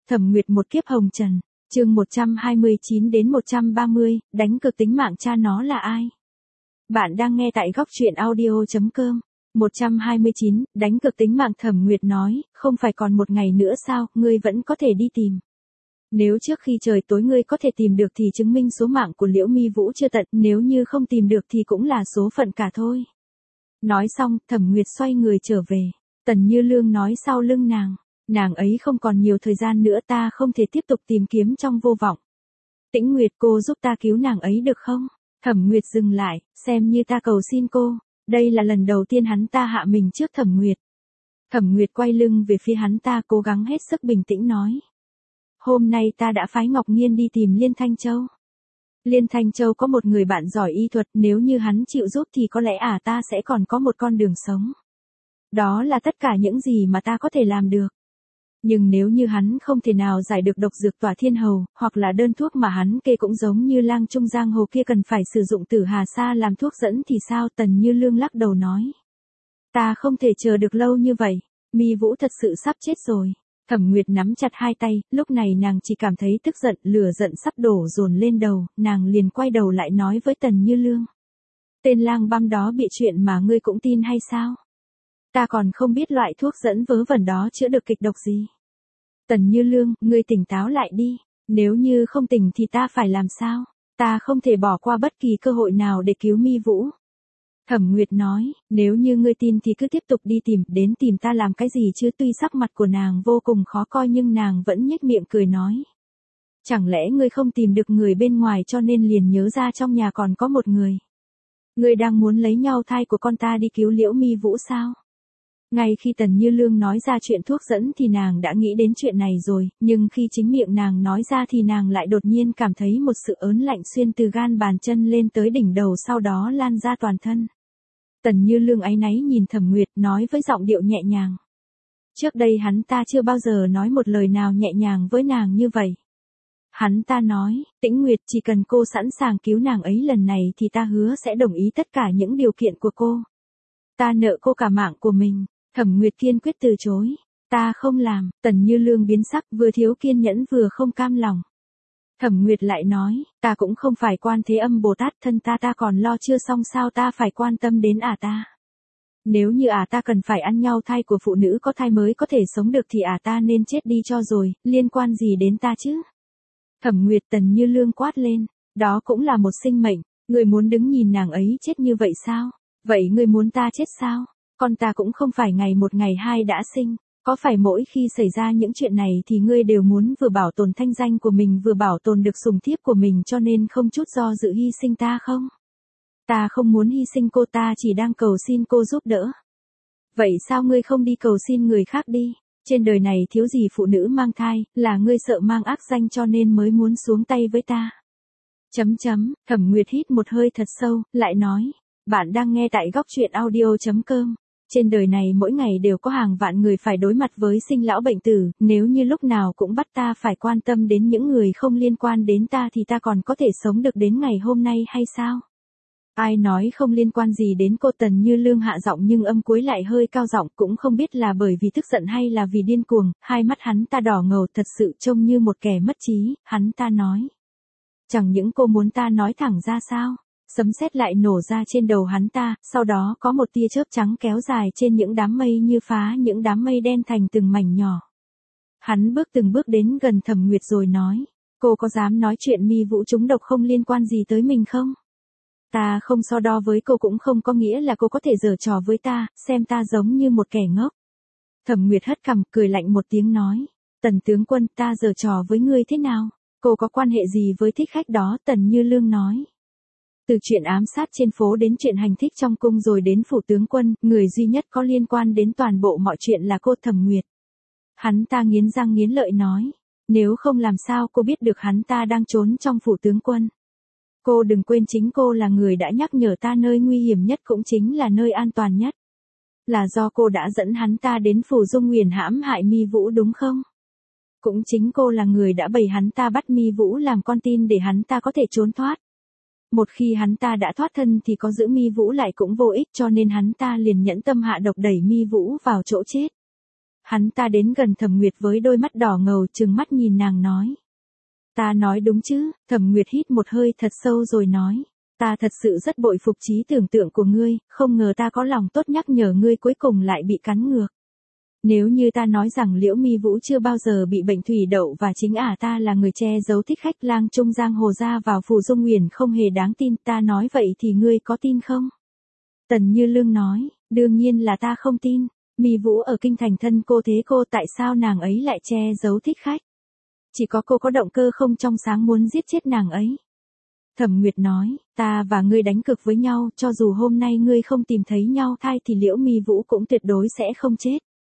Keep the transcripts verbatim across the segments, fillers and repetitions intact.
Thẩm Nguyệt một kiếp hồng trần, chương một trăm hai mươi chín đến một trăm ba mươi, đánh cược tính mạng cha nó là ai? Bạn đang nghe tại góc truyện audio chấm com. một trăm hai mươi chín, đánh cược tính mạng. Thẩm Nguyệt nói, không phải còn một ngày nữa sao, ngươi vẫn có thể đi tìm. Nếu trước khi trời tối ngươi có thể tìm được thì chứng minh số mạng của Liễu Mi Vũ chưa tận, nếu như không tìm được thì cũng là số phận cả thôi. Nói xong, Thẩm Nguyệt xoay người trở về. Tần Như Lương nói sau lưng nàng, nàng ấy không còn nhiều thời gian nữa, ta không thể tiếp tục tìm kiếm trong vô vọng. Tĩnh Nguyệt, cô giúp ta cứu nàng ấy được không? Thẩm Nguyệt dừng lại, xem như ta cầu xin cô. Đây là lần đầu tiên hắn ta hạ mình trước Thẩm Nguyệt. Thẩm Nguyệt quay lưng về phía hắn ta, cố gắng hết sức bình tĩnh nói. Hôm nay ta đã phái Ngọc Nghiên đi tìm Liên Thanh Châu. Liên Thanh Châu có một người bạn giỏi y thuật, nếu như hắn chịu giúp thì có lẽ à ta sẽ còn có một con đường sống. Đó là tất cả những gì mà ta có thể làm được. Nhưng nếu như hắn không thể nào giải được độc dược tỏa thiên hầu, hoặc là đơn thuốc mà hắn kê cũng giống như lang trung giang hồ kia cần phải sử dụng tử hà sa làm thuốc dẫn thì sao? Tần Như Lương lắc đầu nói. Ta không thể chờ được lâu như vậy, Mi Vũ thật sự sắp chết rồi. Thẩm Nguyệt nắm chặt hai tay, lúc này nàng chỉ cảm thấy tức giận, lửa giận sắp đổ dồn lên đầu, nàng liền quay đầu lại nói với Tần Như Lương. Tên lang băm đó bị chuyện mà ngươi cũng tin hay sao? Ta còn không biết loại thuốc dẫn vớ vẩn đó chữa được kịch độc gì. Tần Như Lương, ngươi tỉnh táo lại đi, nếu như không tỉnh thì ta phải làm sao? Ta không thể bỏ qua bất kỳ cơ hội nào để cứu Mi Vũ. Thẩm Nguyệt nói, nếu như ngươi tin thì cứ tiếp tục đi tìm, đến tìm ta làm cái gì chứ? Tuy sắc mặt của nàng vô cùng khó coi nhưng nàng vẫn nhếch miệng cười nói. Chẳng lẽ ngươi không tìm được người bên ngoài cho nên liền nhớ ra trong nhà còn có một người? Ngươi đang muốn lấy nhau thai của con ta đi cứu Liễu Mi Vũ sao? Ngay khi Tần Như Lương nói ra chuyện thuốc dẫn thì nàng đã nghĩ đến chuyện này rồi, nhưng khi chính miệng nàng nói ra thì nàng lại đột nhiên cảm thấy một sự ớn lạnh xuyên từ gan bàn chân lên tới đỉnh đầu, sau đó lan ra toàn thân. Tần Như Lương áy náy nhìn Thẩm Nguyệt, nói với giọng điệu nhẹ nhàng. Trước đây hắn ta chưa bao giờ nói một lời nào nhẹ nhàng với nàng như vậy. Hắn ta nói, Tĩnh Nguyệt, chỉ cần cô sẵn sàng cứu nàng ấy lần này thì ta hứa sẽ đồng ý tất cả những điều kiện của cô. Ta nợ cô cả mạng của mình. Thẩm Nguyệt kiên quyết từ chối. Ta không làm. Tần Như Lương biến sắc, vừa thiếu kiên nhẫn vừa không cam lòng. Thẩm Nguyệt lại nói, ta cũng không phải Quan Thế Âm Bồ Tát, thân ta ta còn lo chưa xong sao ta phải quan tâm đến ả ta. Nếu như ả ta cần phải ăn nhau thai của phụ nữ có thai mới có thể sống được thì ả ta nên chết đi cho rồi, liên quan gì đến ta chứ? Thẩm Nguyệt. Tần Như Lương quát lên, đó cũng là một sinh mệnh, người muốn đứng nhìn nàng ấy chết như vậy sao? Vậy người muốn ta chết sao? Con ta cũng không phải ngày một ngày hai đã sinh, có phải mỗi khi xảy ra những chuyện này thì ngươi đều muốn vừa bảo tồn thanh danh của mình vừa bảo tồn được sủng thiếp của mình cho nên không chút do dự hy sinh ta không? Ta không muốn hy sinh cô, ta chỉ đang cầu xin cô giúp đỡ. Vậy sao ngươi không đi cầu xin người khác đi? Trên đời này thiếu gì phụ nữ mang thai, là ngươi sợ mang ác danh cho nên mới muốn xuống tay với ta. Chấm chấm, Thẩm Nguyệt hít một hơi thật sâu, lại nói, bạn đang nghe tại góc truyện audio chấm com. Trên đời này mỗi ngày đều có hàng vạn người phải đối mặt với sinh lão bệnh tử, nếu như lúc nào cũng bắt ta phải quan tâm đến những người không liên quan đến ta thì ta còn có thể sống được đến ngày hôm nay hay sao? Ai nói không liên quan gì đến cô? Tần Như Lương hạ giọng nhưng âm cuối lại hơi cao giọng, cũng không biết là bởi vì tức giận hay là vì điên cuồng, hai mắt hắn ta đỏ ngầu thật sự trông như một kẻ mất trí, hắn ta nói. Chẳng những cô muốn ta nói thẳng ra sao? Sấm sét lại nổ ra trên đầu hắn ta, sau đó có một tia chớp trắng kéo dài trên những đám mây như phá những đám mây đen thành từng mảnh nhỏ. Hắn bước từng bước đến gần Thẩm Nguyệt rồi nói, cô có dám nói chuyện Mi Vũ trúng độc không liên quan gì tới mình không? Ta không so đo với cô cũng không có nghĩa là cô có thể giở trò với ta, xem ta giống như một kẻ ngốc. Thẩm Nguyệt hất cằm, cười lạnh một tiếng nói, Tần tướng quân, ta giở trò với ngươi thế nào? Cô có quan hệ gì với thích khách đó? Tần Như Lương nói. Từ chuyện ám sát trên phố đến chuyện hành thích trong cung rồi đến phủ tướng quân, người duy nhất có liên quan đến toàn bộ mọi chuyện là cô. Thẩm Nguyệt. Hắn ta nghiến răng nghiến lợi nói, nếu không làm sao cô biết được hắn ta đang trốn trong phủ tướng quân? Cô đừng quên chính cô là người đã nhắc nhở ta nơi nguy hiểm nhất cũng chính là nơi an toàn nhất. Là do cô đã dẫn hắn ta đến phủ Dung Nguyền hãm hại Mi Vũ đúng không? Cũng chính cô là người đã bày hắn ta bắt Mi Vũ làm con tin để hắn ta có thể trốn thoát. Một khi hắn ta đã thoát thân thì có giữ Mi Vũ lại cũng vô ích cho nên hắn ta liền nhẫn tâm hạ độc đẩy Mi Vũ vào chỗ chết. hắn ta đến gần Thẩm Nguyệt với đôi mắt đỏ ngầu trừng mắt nhìn nàng nói. Ta nói đúng chứ, Thẩm Nguyệt hít một hơi thật sâu rồi nói. Ta thật sự rất bội phục trí tưởng tượng của ngươi, không ngờ ta có lòng tốt nhắc nhở ngươi cuối cùng lại bị cắn ngược. Nếu như ta nói rằng Liễu Mi Vũ chưa bao giờ bị bệnh thủy đậu và chính ả ta là người che giấu thích khách lang trung giang hồ ra vào Phù Dung Nguyền không hề đáng tin, ta nói vậy thì ngươi có tin không? Tần Như Lương nói, đương nhiên là ta không tin, Mi Vũ ở kinh thành thân cô thế cô, tại sao nàng ấy lại che giấu thích khách? Chỉ có cô có động cơ không trong sáng muốn giết chết nàng ấy. Thẩm Nguyệt nói, ta và ngươi đánh cược với nhau, cho dù hôm nay ngươi không tìm thấy nhau thai thì Liễu Mi Vũ cũng tuyệt đối sẽ không chết.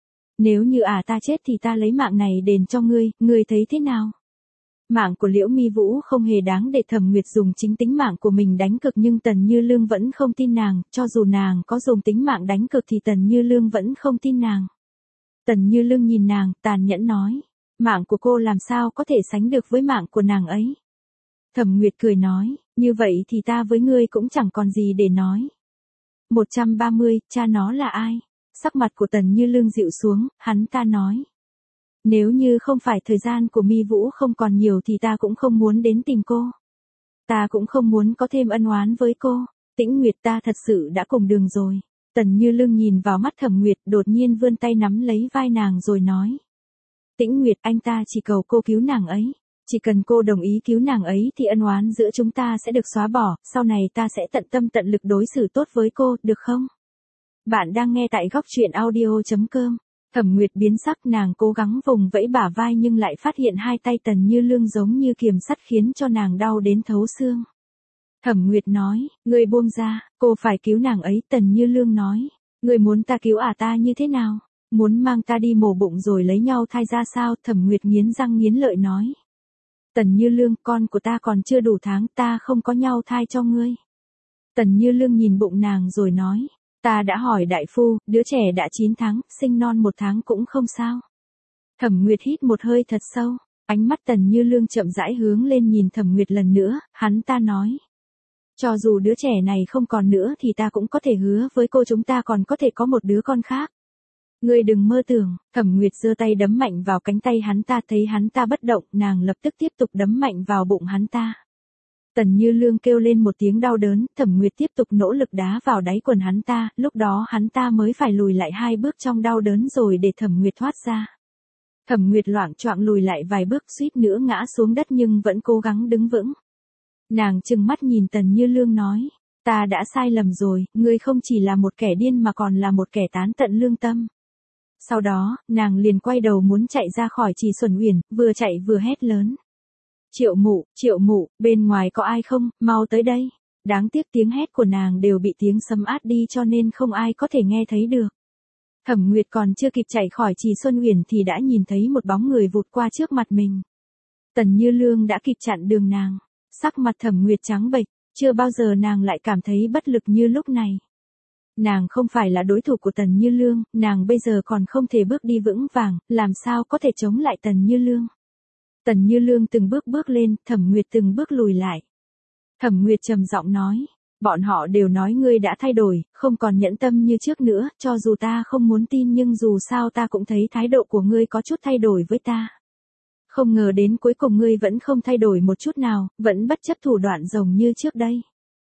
Nếu như ả ta chết thì ta lấy mạng này đền cho ngươi, ngươi thấy thế nào? Mạng của Liễu Mi Vũ không hề đáng để Thẩm Nguyệt dùng chính tính mạng của mình đánh cược, nhưng Tần Như Lương vẫn không tin nàng, cho dù nàng có dùng tính mạng đánh cược thì Tần Như Lương vẫn không tin nàng. Tần Như Lương nhìn nàng, tàn nhẫn nói, mạng của cô làm sao có thể sánh được với mạng của nàng ấy? Thẩm Nguyệt cười nói, như vậy thì ta với ngươi cũng chẳng còn gì để nói. một trăm ba mươi, cha nó là ai? Sắc mặt của Tần Như Lương dịu xuống, hắn ta nói. Nếu như không phải thời gian của Mi Vũ không còn nhiều thì ta cũng không muốn đến tìm cô. Ta cũng không muốn có thêm ân oán với cô. Tĩnh Nguyệt, ta thật sự đã cùng đường rồi. Tần Như Lương nhìn vào mắt Thẩm Nguyệt, đột nhiên vươn tay nắm lấy vai nàng rồi nói. Tĩnh Nguyệt, anh ta chỉ cầu cô cứu nàng ấy. Chỉ cần cô đồng ý cứu nàng ấy thì ân oán giữa chúng ta sẽ được xóa bỏ, sau này ta sẽ tận tâm tận lực đối xử tốt với cô, được không? Bạn đang nghe tại góc truyện audio chấm com. Thẩm Nguyệt biến sắc, nàng cố gắng vùng vẫy bả vai nhưng lại phát hiện hai tay Tần Như Lương giống như kiềm sắt khiến cho nàng đau đến thấu xương. Thẩm Nguyệt nói, ngươi buông ra, cô phải cứu nàng ấy. Tần Như Lương nói, ngươi muốn ta cứu ả ta như thế nào? Muốn mang ta đi mổ bụng rồi lấy nhau thai ra sao? Thẩm Nguyệt nghiến răng nghiến lợi nói. Tần Như Lương, con của ta còn chưa đủ tháng, ta không có nhau thai cho ngươi. Tần Như Lương nhìn bụng nàng rồi nói. Ta đã hỏi đại phu, đứa trẻ đã chín tháng, sinh non một tháng cũng không sao. Thẩm Nguyệt hít một hơi thật sâu, ánh mắt Tần Như Lương chậm rãi hướng lên nhìn Thẩm Nguyệt lần nữa, hắn ta nói. Cho dù đứa trẻ này không còn nữa thì ta cũng có thể hứa với cô chúng ta còn có thể có một đứa con khác. Ngươi đừng mơ tưởng. Thẩm Nguyệt giơ tay đấm mạnh vào cánh tay hắn ta, thấy hắn ta bất động, nàng lập tức tiếp tục đấm mạnh vào bụng hắn ta. Tần Như Lương kêu lên một tiếng đau đớn, Thẩm Nguyệt tiếp tục nỗ lực đá vào đáy quần hắn ta, lúc đó hắn ta mới phải lùi lại hai bước trong đau đớn rồi để Thẩm Nguyệt thoát ra. Thẩm Nguyệt loạng choạng lùi lại vài bước, suýt nữa ngã xuống đất nhưng vẫn cố gắng đứng vững. Nàng trừng mắt nhìn Tần Như Lương nói, ta đã sai lầm rồi, ngươi không chỉ là một kẻ điên mà còn là một kẻ tán tận lương tâm. Sau đó, nàng liền quay đầu muốn chạy ra khỏi Trì Xuân Uyển, vừa chạy vừa hét lớn. Triệu mụ, Triệu mụ, bên ngoài có ai không, mau tới đây. Đáng tiếc tiếng hét của nàng đều bị tiếng sấm át đi cho nên không ai có thể nghe thấy được. Thẩm Nguyệt còn chưa kịp chạy khỏi Trì Xuân Uyển thì đã nhìn thấy một bóng người vụt qua trước mặt mình. Tần Như Lương đã kịp chặn đường nàng. Sắc mặt Thẩm Nguyệt trắng bệch, chưa bao giờ nàng lại cảm thấy bất lực như lúc này. Nàng không phải là đối thủ của Tần Như Lương, nàng bây giờ còn không thể bước đi vững vàng, làm sao có thể chống lại Tần Như Lương. Tần Như Lương từng bước bước lên, Thẩm Nguyệt từng bước lùi lại. Thẩm Nguyệt trầm giọng nói, bọn họ đều nói ngươi đã thay đổi, không còn nhẫn tâm như trước nữa, cho dù ta không muốn tin nhưng dù sao ta cũng thấy thái độ của ngươi có chút thay đổi với ta. Không ngờ đến cuối cùng ngươi vẫn không thay đổi một chút nào, vẫn bất chấp thủ đoạn rồng như trước đây.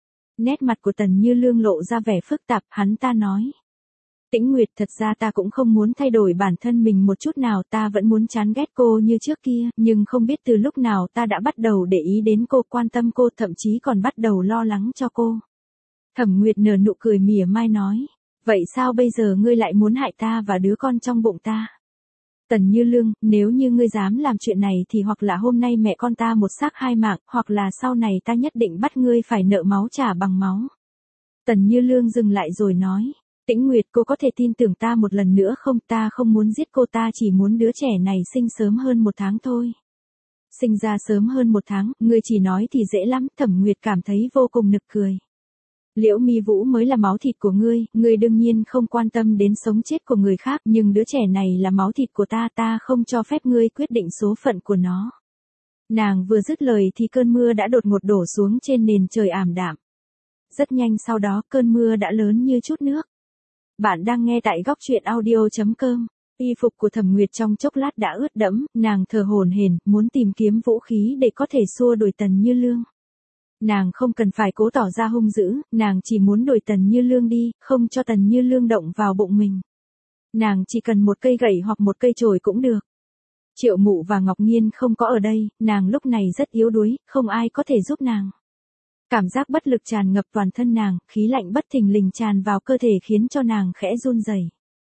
Nét mặt của Tần Như Lương lộ ra vẻ phức tạp, hắn ta nói. Tĩnh Nguyệt, thật ra ta cũng không muốn thay đổi bản thân mình một chút nào, ta vẫn muốn chán ghét cô như trước kia, nhưng không biết từ lúc nào ta đã bắt đầu để ý đến cô, quan tâm cô, thậm chí còn bắt đầu lo lắng cho cô. Thẩm Nguyệt nở nụ cười mỉa mai nói, vậy sao bây giờ ngươi lại muốn hại ta và đứa con trong bụng ta? Tần Như Lương, nếu như ngươi dám làm chuyện này thì hoặc là hôm nay mẹ con ta một xác hai mạng, hoặc là sau này ta nhất định bắt ngươi phải nợ máu trả bằng máu. Tần Như Lương dừng lại rồi nói, Tĩnh Nguyệt, cô có thể tin tưởng ta một lần nữa không? Ta không muốn giết cô, ta chỉ muốn đứa trẻ này sinh sớm hơn một tháng thôi. Sinh ra sớm hơn một tháng, ngươi chỉ nói thì dễ lắm. Thẩm Nguyệt cảm thấy vô cùng nực cười. Liễu Mi Vũ mới là máu thịt của ngươi, ngươi đương nhiên không quan tâm đến sống chết của người khác, nhưng đứa trẻ này là máu thịt của ta, ta không cho phép ngươi quyết định số phận của nó. Nàng vừa dứt lời thì cơn mưa đã đột ngột đổ xuống trên nền trời ảm đạm. Rất nhanh sau đó cơn mưa đã lớn như chút nước. Bạn đang nghe tại góc truyện audio chấm com. Y phục của Thẩm Nguyệt trong chốc lát đã ướt đẫm, nàng thở hổn hển, muốn tìm kiếm vũ khí để có thể xua đuổi Tần Như Lương. Nàng không cần phải cố tỏ ra hung dữ, nàng chỉ muốn đuổi Tần Như Lương đi, không cho Tần Như Lương động vào bụng mình. Nàng chỉ cần một cây gậy hoặc một cây chổi cũng được. Triệu Mụ và Ngọc Nghiên không có ở đây, nàng lúc này rất yếu đuối, không ai có thể giúp nàng. Cảm giác bất lực tràn ngập toàn thân nàng, khí lạnh bất thình lình tràn vào cơ thể khiến cho nàng khẽ run rẩy.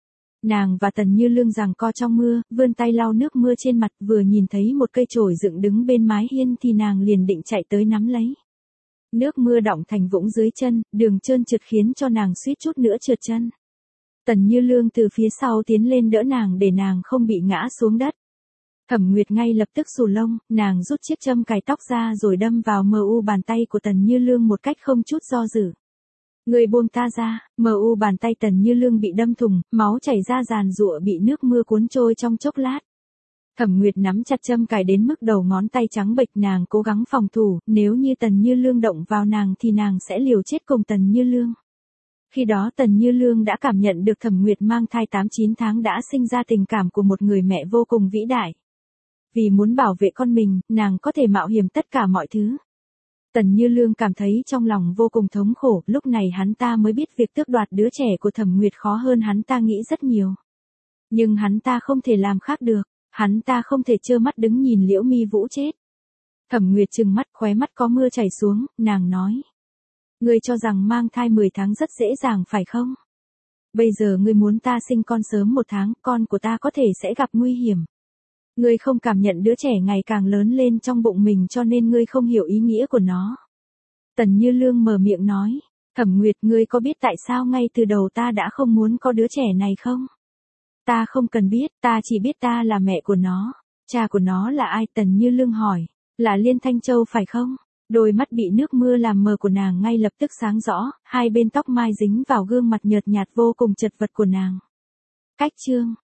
Nàng và Tần Như Lương giằng co trong mưa, vươn tay lau nước mưa trên mặt, vừa nhìn thấy một cây chổi dựng đứng bên mái hiên thì nàng liền định chạy tới nắm lấy. Nước mưa đọng thành vũng dưới chân, đường trơn trượt khiến cho nàng suýt chút nữa trượt chân. Tần Như Lương từ phía sau tiến lên đỡ nàng để nàng không bị ngã xuống đất. Thẩm Nguyệt ngay lập tức xù lông, nàng rút chiếc châm cài tóc ra rồi đâm vào mờ u bàn tay của Tần Như Lương một cách không chút do dự. Người buông ta ra, mờ u bàn tay Tần Như Lương bị đâm thủng, máu chảy ra giàn giụa bị nước mưa cuốn trôi trong chốc lát. Thẩm Nguyệt nắm chặt châm cài đến mức đầu ngón tay trắng bệch, nàng cố gắng phòng thủ, nếu như Tần Như Lương động vào nàng thì nàng sẽ liều chết cùng Tần Như Lương. Khi đó Tần Như Lương đã cảm nhận được Thẩm Nguyệt mang thai tám chín tháng đã sinh ra tình cảm của một người mẹ vô cùng vĩ đại. Vì muốn bảo vệ con mình, nàng có thể mạo hiểm tất cả mọi thứ. Tần Như Lương cảm thấy trong lòng vô cùng thống khổ, lúc này hắn ta mới biết việc tước đoạt đứa trẻ của Thẩm Nguyệt khó hơn hắn ta nghĩ rất nhiều. Nhưng hắn ta không thể làm khác được, hắn ta không thể trơ mắt đứng nhìn Liễu Mi Vũ chết. Thẩm Nguyệt trừng mắt, khóe mắt có mưa chảy xuống, nàng nói. Ngươi cho rằng mang thai mười tháng rất dễ dàng phải không? Bây giờ ngươi muốn ta sinh con sớm một tháng, con của ta có thể sẽ gặp nguy hiểm. Ngươi không cảm nhận đứa trẻ ngày càng lớn lên trong bụng mình cho nên ngươi không hiểu ý nghĩa của nó. Tần Như Lương mở miệng nói, Thẩm Nguyệt, ngươi có biết tại sao ngay từ đầu ta đã không muốn có đứa trẻ này không? Ta không cần biết, ta chỉ biết ta là mẹ của nó. Cha của nó là ai? Tần Như Lương hỏi, là Liên Thanh Châu phải không? Đôi mắt bị nước mưa làm mờ của nàng ngay lập tức sáng rõ, hai bên tóc mai dính vào gương mặt nhợt nhạt vô cùng chật vật của nàng. Cách chương